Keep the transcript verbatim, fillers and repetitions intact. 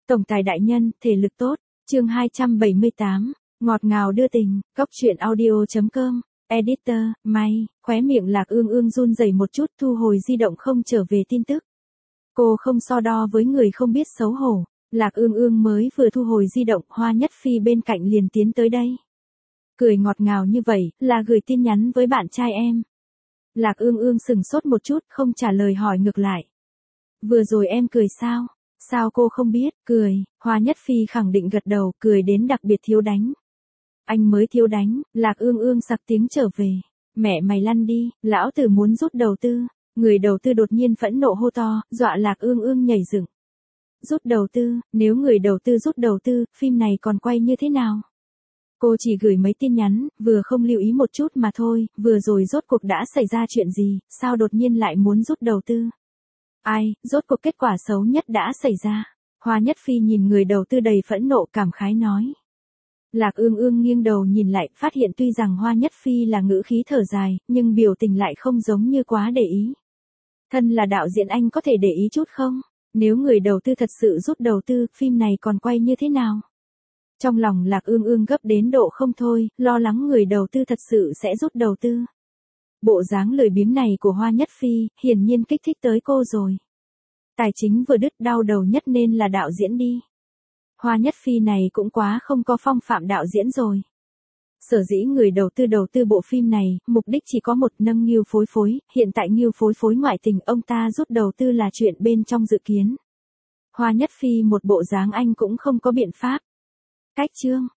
Tổng tài đại nhân, thể lực tốt. Chương hai trăm bảy mươi tám, ngọt ngào đưa tình, cóc truyện audio chấm com. Editor, may, khóe miệng Lạc Ương Ương run rẩy một chút, thu hồi di động không trở về tin tức. Cô không so đo với người không biết xấu hổ. Lạc Ương Ương mới vừa thu hồi di động, Hoa Nhất Phi bên cạnh liền tiến tới đây. Cười ngọt ngào như vậy, là gửi tin nhắn với bạn trai em. Lạc Ương Ương sừng sốt một chút, không trả lời hỏi ngược lại. Vừa rồi em cười sao? Sao cô không biết? Cười, Hoa Nhất Phi khẳng định gật đầu, cười đến đặc biệt thiếu đánh. Anh mới thiếu đánh. Lạc Ương Ương sặc tiếng trở về. Mẹ mày lăn đi, lão tử muốn rút đầu tư. Người đầu tư đột nhiên phẫn nộ hô to, dọa Lạc Ương Ương nhảy dựng. Rút đầu tư, nếu người đầu tư rút đầu tư, phim này còn quay như thế nào? Cô chỉ gửi mấy tin nhắn, vừa không lưu ý một chút mà thôi, vừa rồi rốt cuộc đã xảy ra chuyện gì, sao đột nhiên lại muốn rút đầu tư? Ai, rốt cuộc kết quả xấu nhất đã xảy ra. Hoa Nhất Phi nhìn người đầu tư đầy phẫn nộ cảm khái nói. Lạc Ương Ương nghiêng đầu nhìn lại, phát hiện tuy rằng Hoa Nhất Phi là ngữ khí thở dài, nhưng biểu tình lại không giống như quá để ý. Thân là đạo diễn anh có thể để ý chút không? Nếu người đầu tư thật sự rút đầu tư, phim này còn quay như thế nào? Trong lòng Lạc Ương Ương gấp đến độ không thôi, lo lắng người đầu tư thật sự sẽ rút đầu tư. Bộ dáng lười biếng này của Hoa Nhất Phi, hiển nhiên kích thích tới cô rồi. Tài chính vừa đứt, đau đầu nhất nên là đạo diễn đi. Hoa Nhất Phi này cũng quá không có phong phạm đạo diễn rồi. Sở dĩ người đầu tư đầu tư bộ phim này, mục đích chỉ có một, nâng Ngưu Phối Phối, hiện tại Ngưu Phối Phối ngoại tình, ông ta rút đầu tư là chuyện bên trong dự kiến. Hoa Nhất Phi một bộ dáng anh cũng không có biện pháp. Cách chương